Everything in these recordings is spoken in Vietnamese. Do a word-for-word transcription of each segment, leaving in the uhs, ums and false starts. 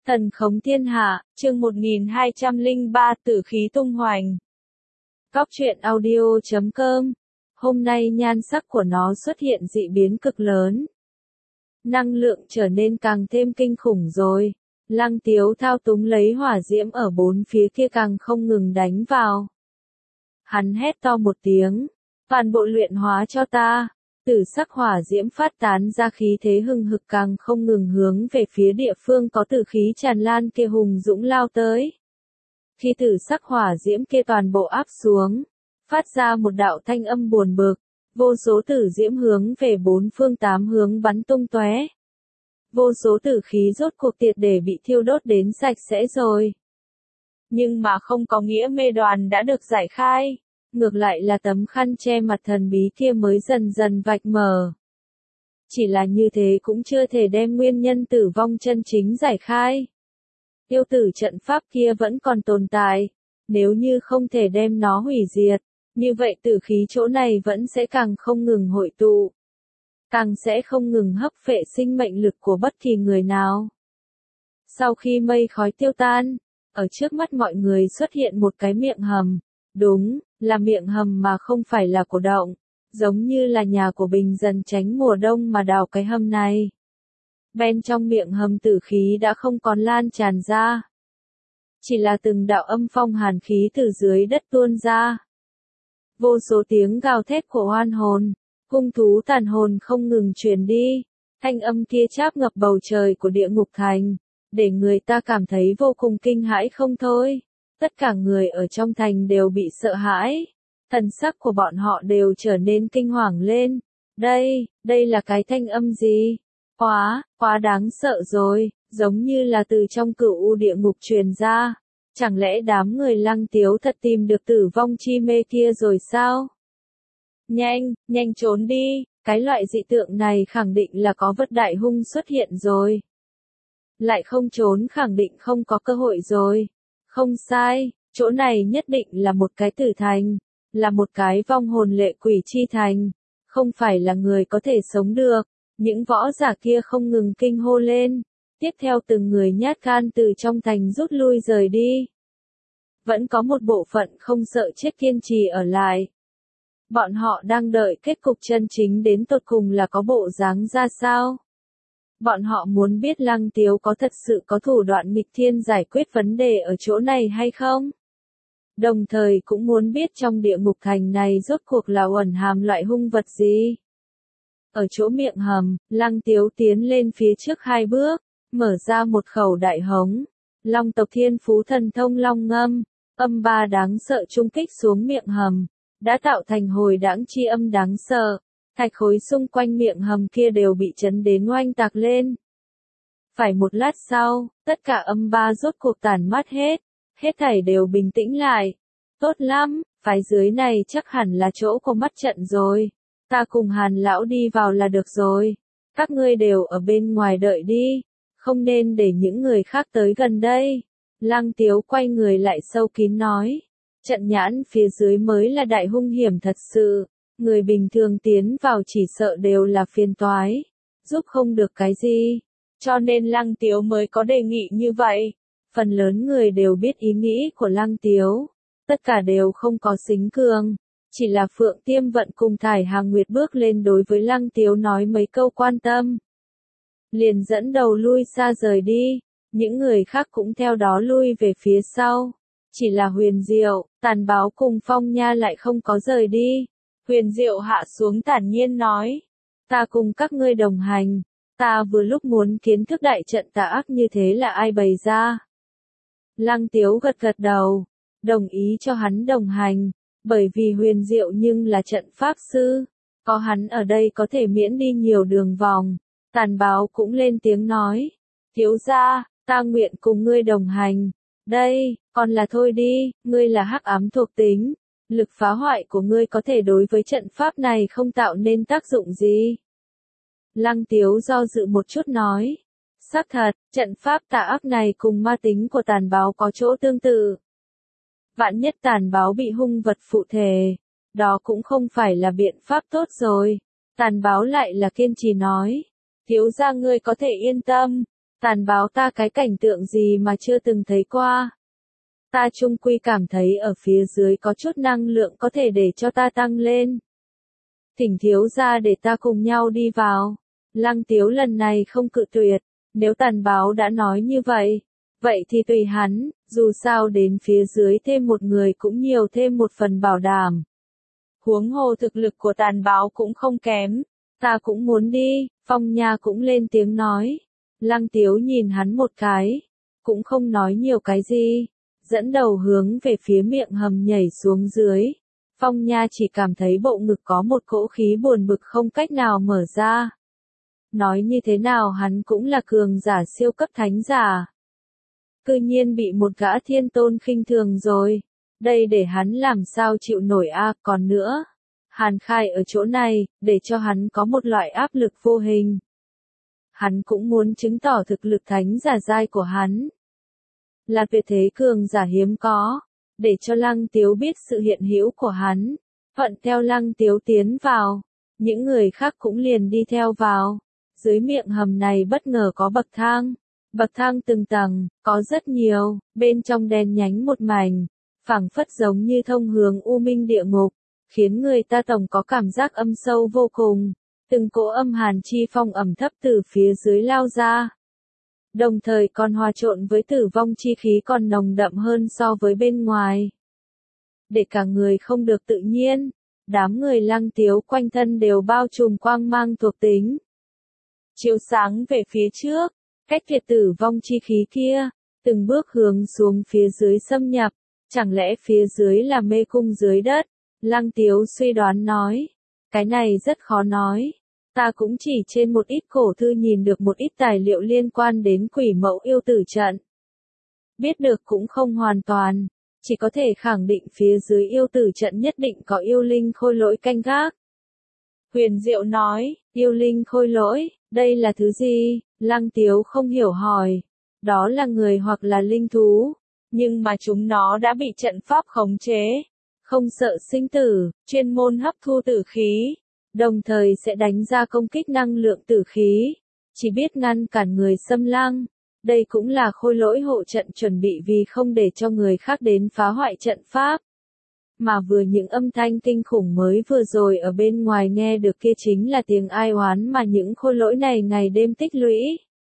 Thần khống thiên hạ, chương một nghìn hai trăm lẻ ba tử khí tung hoành. Góc truyện audio chấm com. Hôm nay nhan sắc của nó xuất hiện dị biến cực lớn. Năng lượng trở nên càng thêm kinh khủng rồi. Lăng Tiếu thao túng lấy hỏa diễm ở bốn phía kia càng không ngừng đánh vào. Hắn hét to một tiếng, toàn bộ luyện hóa cho ta. Tử sắc hỏa diễm phát tán ra khí thế hừng hực càng không ngừng hướng về phía địa phương có tử khí tràn lan kia hùng dũng lao tới. Khi tử sắc hỏa diễm kia toàn bộ áp xuống, phát ra một đạo thanh âm buồn bực, vô số tử diễm hướng về bốn phương tám hướng bắn tung tóe. Vô số tử khí rốt cuộc triệt để bị thiêu đốt đến sạch sẽ rồi. Nhưng mà không có nghĩa mê đoàn đã được giải khai. Ngược lại là tấm khăn che mặt thần bí kia mới dần dần vạch mở. Chỉ là như thế cũng chưa thể đem nguyên nhân tử vong chân chính giải khai. Yêu tử trận pháp kia vẫn còn tồn tại. Nếu như không thể đem nó hủy diệt, như vậy tử khí chỗ này vẫn sẽ càng không ngừng hội tụ. Càng sẽ không ngừng hấp phệ sinh mệnh lực của bất kỳ người nào. Sau khi mây khói tiêu tan, ở trước mắt mọi người xuất hiện một cái miệng hầm. Đúng, là miệng hầm mà không phải là cổ động, giống như là nhà của Bình dần tránh mùa đông mà đào cái hầm này. Bên trong miệng hầm tử khí đã không còn lan tràn ra. Chỉ là từng đạo âm phong hàn khí từ dưới đất tuôn ra. Vô số tiếng gào thét của oan hồn, hung thú tàn hồn không ngừng truyền đi, thanh âm kia cháp ngập bầu trời của địa ngục thành, để người ta cảm thấy vô cùng kinh hãi không thôi. Tất cả người ở trong thành đều bị sợ hãi, thần sắc của bọn họ đều trở nên kinh hoàng lên. Đây, đây là cái thanh âm gì? Quá, quá đáng sợ rồi, giống như là từ trong cửu u địa ngục truyền ra. Chẳng lẽ đám người Lăng Tiếu thật tìm được tử vong chi mê kia rồi sao? Nhanh, nhanh trốn đi, cái loại dị tượng này khẳng định là có vật đại hung xuất hiện rồi. Lại không trốn khẳng định không có cơ hội rồi. Không sai, chỗ này nhất định là một cái tử thành, là một cái vong hồn lệ quỷ chi thành, không phải là người có thể sống được. Những võ giả kia không ngừng kinh hô lên, tiếp theo từng người nhát gan từ trong thành rút lui rời đi. Vẫn có một bộ phận không sợ chết kiên trì ở lại. Bọn họ đang đợi kết cục chân chính đến tột cùng là có bộ dáng ra sao. Bọn họ muốn biết Lăng Tiếu có thật sự có thủ đoạn nghịch thiên giải quyết vấn đề ở chỗ này hay không? Đồng thời cũng muốn biết trong địa ngục thành này rốt cuộc là ẩn hàm loại hung vật gì? Ở chỗ miệng hầm, Lăng Tiếu tiến lên phía trước hai bước, mở ra một khẩu đại hống. Long tộc thiên phú thần thông long ngâm, âm ba đáng sợ trung kích xuống miệng hầm, đã tạo thành hồi đãng chi âm đáng sợ. Thạch khối xung quanh miệng hầm kia đều bị chấn đến oanh tạc lên. Phải một lát sau, tất cả âm ba rốt cuộc tàn mát hết, hết thảy đều bình tĩnh lại. Tốt lắm, phái dưới này chắc hẳn là chỗ của mắt trận rồi. Ta cùng Hàn lão đi vào là được rồi. Các ngươi đều ở bên ngoài đợi đi, không nên để những người khác tới gần đây. Lăng Tiếu quay người lại sâu kín nói. Trận nhãn phía dưới mới là đại hung hiểm thật sự. Người bình thường tiến vào chỉ sợ đều là phiền toái, giúp không được cái gì. Cho nên Lăng Tiếu mới có đề nghị như vậy. Phần lớn người đều biết ý nghĩ của Lăng Tiếu. Tất cả đều không có xính cường. Chỉ là Phượng Tiêm Vận cùng Thải Hàng Nguyệt bước lên đối với Lăng Tiếu nói mấy câu quan tâm. Liền dẫn đầu lui xa rời đi. Những người khác cũng theo đó lui về phía sau. Chỉ là Huyền Diệu, Tàn Báo cùng Phong Nha lại không có rời đi. Huyền Diệu hạ xuống thản nhiên nói. Ta cùng các ngươi đồng hành. Ta vừa lúc muốn kiến thức đại trận tà ác như thế là ai bày ra. Lăng Tiếu gật gật đầu. Đồng ý cho hắn đồng hành. Bởi vì Huyền Diệu nhưng là trận pháp sư. Có hắn ở đây có thể miễn đi nhiều đường vòng. Tàn Báo cũng lên tiếng nói. Thiếu gia, ta nguyện cùng ngươi đồng hành. Đây, còn là thôi đi, ngươi là hắc ám thuộc tính. Lực phá hoại của ngươi có thể đối với trận pháp này không tạo nên tác dụng gì. Lăng Tiếu do dự một chút nói. Xác thật, trận pháp tà ác này cùng ma tính của Tàn Báo có chỗ tương tự. Vạn nhất Tàn Báo bị hung vật phụ thể, đó cũng không phải là biện pháp tốt rồi. Tàn Báo lại là kiên trì nói. Thiếu gia ngươi có thể yên tâm, Tàn báo ta cái cảnh tượng gì mà chưa từng thấy qua. Ta chung quy cảm thấy ở phía dưới có chút năng lượng có thể để cho ta tăng lên. Thỉnh thiếu gia để ta cùng nhau đi vào. Lăng Tiếu lần này không cự tuyệt, nếu tàn báo đã nói như vậy, vậy thì tùy hắn, dù sao đến phía dưới thêm một người cũng nhiều thêm một phần bảo đảm. Huống hồ thực lực của tàn báo cũng không kém, ta cũng muốn đi, Phong Nha cũng lên tiếng nói. Lăng Tiếu nhìn hắn một cái, cũng không nói nhiều cái gì, dẫn đầu hướng về phía miệng hầm nhảy xuống dưới. Phong Nha chỉ cảm thấy bộ ngực có một cỗ khí buồn bực không cách nào mở ra. Nói như thế nào hắn cũng là cường giả siêu cấp thánh giả. Cư nhiên bị một gã thiên tôn khinh thường rồi. Đây để hắn làm sao chịu nổi a, à, còn nữa. Hàn Khai ở chỗ này, để cho hắn có một loại áp lực vô hình. Hắn cũng muốn chứng tỏ thực lực thánh giả giai của hắn. Là tuyệt thế cường giả hiếm có, để cho Lăng Tiếu biết sự hiện hữu của hắn. Thuận theo Lăng Tiếu tiến vào, những người khác cũng liền đi theo vào. Dưới miệng hầm này bất ngờ có bậc thang. Bậc thang từng tầng, có rất nhiều, bên trong đen nhánh một mảnh, phảng phất giống như thông hướng u minh địa ngục, khiến người ta tổng có cảm giác âm sâu vô cùng. Từng cỗ âm hàn chi phong ẩm thấp từ phía dưới lao ra. Đồng thời còn hòa trộn với tử vong chi khí còn nồng đậm hơn so với bên ngoài. Để cả người không được tự nhiên, đám người Lăng Tiếu quanh thân đều bao trùm quang mang thuộc tính. Chiếu sáng về phía trước, cách tuyệt tử vong chi khí kia, từng bước hướng xuống phía dưới xâm nhập, chẳng lẽ phía dưới là mê cung dưới đất? Lăng Tiếu suy đoán nói, cái này rất khó nói, ta cũng chỉ trên một ít cổ thư nhìn được một ít tài liệu liên quan đến quỷ mẫu yêu tử trận. Biết được cũng không hoàn toàn, chỉ có thể khẳng định phía dưới yêu tử trận nhất định có yêu linh khôi lỗi canh gác. Huyền Diệu nói, yêu linh khôi lỗi, đây là thứ gì? Lăng Tiếu không hiểu hỏi. Đó là người hoặc là linh thú, nhưng mà chúng nó đã bị trận pháp khống chế, không sợ sinh tử, chuyên môn hấp thu tử khí, đồng thời sẽ đánh ra công kích năng lượng tử khí, chỉ biết ngăn cản người xâm lăng. Đây cũng là khôi lỗi hộ trận chuẩn bị vì không để cho người khác đến phá hoại trận pháp. Mà vừa những âm thanh kinh khủng mới vừa rồi ở bên ngoài nghe được kia chính là tiếng ai oán mà những khôi lỗi này ngày đêm tích lũy.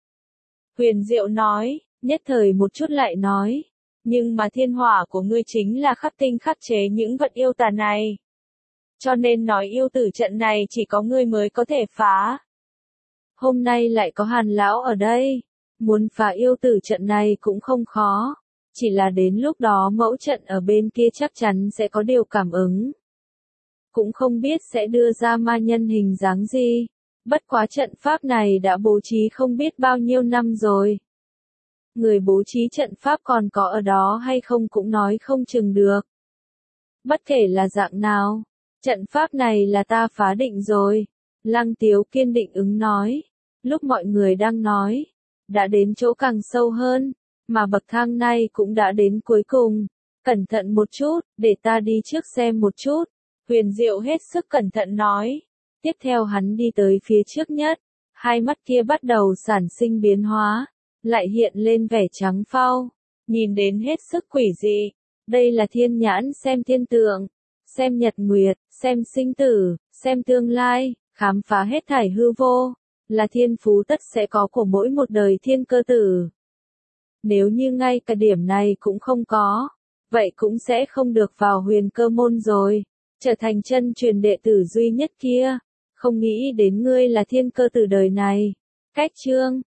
Huyền Diệu nói, nhất thời một chút lại nói, nhưng mà thiên hỏa của ngươi chính là khắc tinh khắc chế những vật yêu tà này. Cho nên nói yêu tử trận này chỉ có ngươi mới có thể phá. Hôm nay lại có Hàn Lão ở đây, muốn phá yêu tử trận này cũng không khó. Chỉ là đến lúc đó mẫu trận ở bên kia chắc chắn sẽ có điều cảm ứng. Cũng không biết sẽ đưa ra ma nhân hình dáng gì. Bất quá trận pháp này đã bố trí không biết bao nhiêu năm rồi. Người bố trí trận pháp còn có ở đó hay không cũng nói không chừng được. Bất kể là dạng nào, trận pháp này là ta phá định rồi. Lăng Tiếu kiên định ứng nói. Lúc mọi người đang nói, đã đến chỗ càng sâu hơn. Mà bậc thang này cũng đã đến cuối cùng. Cẩn thận một chút, để ta đi trước xem một chút. Huyền Diệu hết sức cẩn thận nói. Tiếp theo hắn đi tới phía trước nhất. Hai mắt kia bắt đầu sản sinh biến hóa. Lại hiện lên vẻ trắng phau. Nhìn đến hết sức quỷ dị. Đây là thiên nhãn xem thiên tượng. Xem nhật nguyệt, xem sinh tử, xem tương lai, khám phá hết thảy hư vô. Là thiên phú tất sẽ có của mỗi một đời thiên cơ tử. Nếu như ngay cả điểm này cũng không có, vậy cũng sẽ không được vào huyền cơ môn rồi, trở thành chân truyền đệ tử duy nhất kia. Không nghĩ đến ngươi là thiên cơ tử đời này. Cách chương